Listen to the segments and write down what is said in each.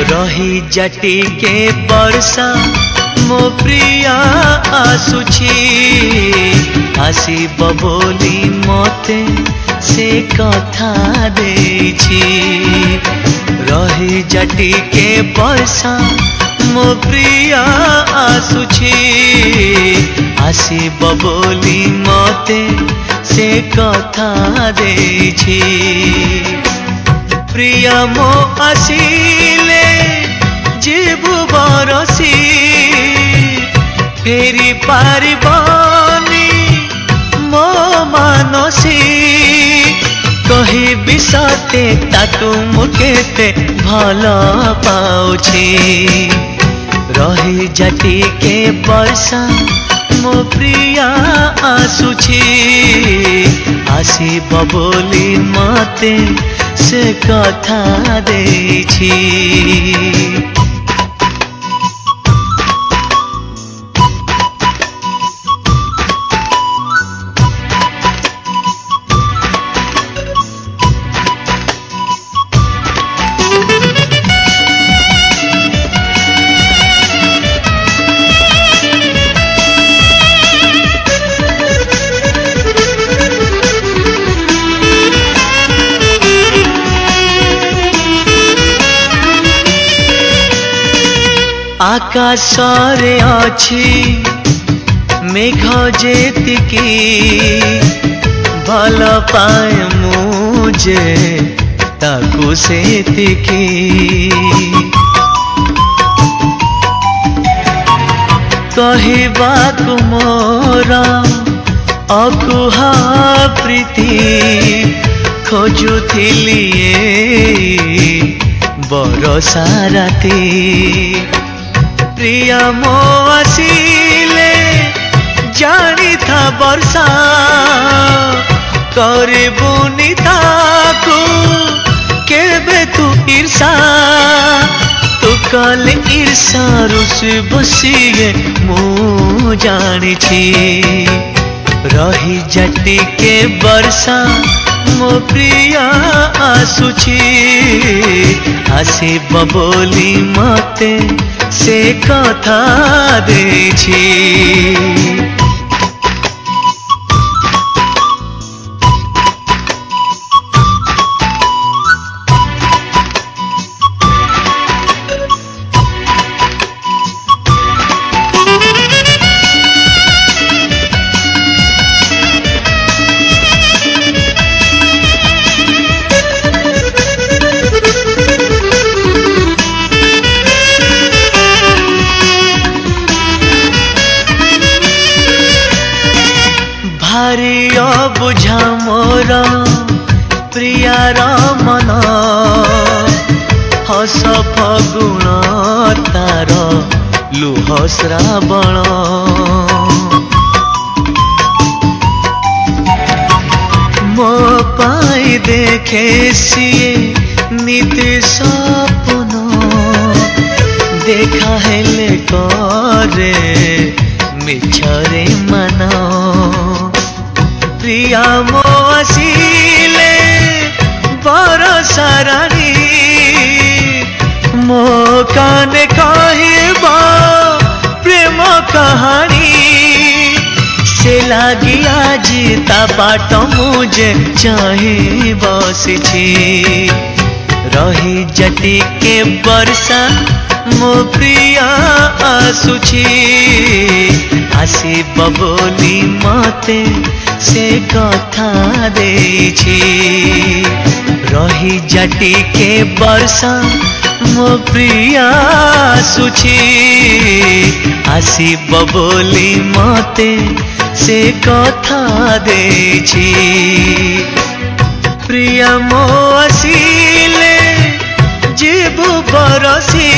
रही जाटी के वर्षा मो प्रिया आसुछि आसीब बोली मते से कथा देछि। रही जाटी के वर्षा मो प्रिया आसुछि आसीब बोली मते से कथा देछि। प्रिया मो आसिले जीवु बरसी फेरी पारिबनी मो मानसी। कही बिसते ताकू मुकेते भल पाउछि। रही जाटी के वर्षा मो प्रिया आसुछि आसीब बोली मते से कथा देछि। आकाश रे अछि मेघ जेतिकी भल पाए मुझे ताकू सेतिकी। कहिबाकु मोर अकुहा प्रीति खोजुथिली बरसा राती। प्रिया मो आसिले जानी था वर्षा करबुनी ताकू केबे तू ईर्षा। तू कल ईर्षा रुस बसिए मु जानी छी। रही जाटी के वर्षा मो प्रिया आसुछि आसीब बोली मते से कथा देछि। भारी बुझा मोर प्रियार मन हस फगुण तार लुह श्रावण। मो पाई देखे सिए नित्य सपन देखा हेले करे मिछरे मन। प्रिया मो आसिले बरसा रानी मो काने कहबा प्रेम कहानी। से लागी आज ता बाट मुझे चाहे बसिछि। रही जाटी के वर्षा मो प्रिया आसुछि आसीब बोली मते से कथा देछि। रही जाटी के वर्षा मो प्रिया आसुछि आसीब बोली मते से कथा देछि। प्रिया मो आसिले जीवु बरसी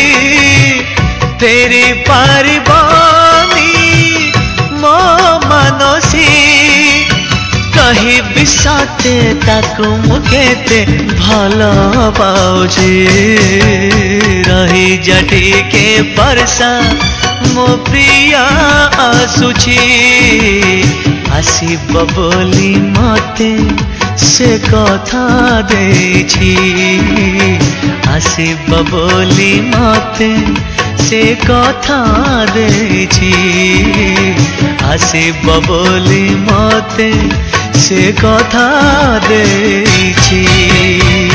फेरी पारिबनी मो मानसी। कही बिसते ताकू मुकेते भल पाउछि। रही जाटी के वर्षा मो प्रिया आसुछि आसीब बोली मते से कथा देछि आसिब बोली मते से कथा देछि आसिब बोली मते से कथा देछि।